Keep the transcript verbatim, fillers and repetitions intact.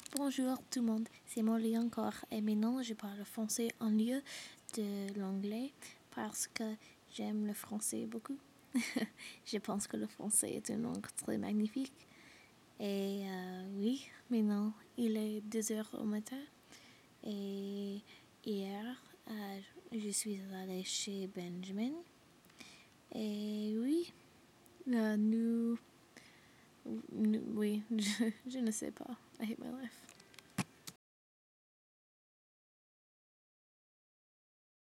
Bonjour tout le monde, c'est Molly encore et maintenant je parle français en lieu de l'anglais parce que j'aime le français beaucoup. Je pense que le français est une langue très magnifique. Et euh, oui, maintenant il est deux heures au matin et hier euh, je suis allée chez Benjamin. Et oui, euh, nous, nous... Oui, je, je ne sais pas. I hate my life.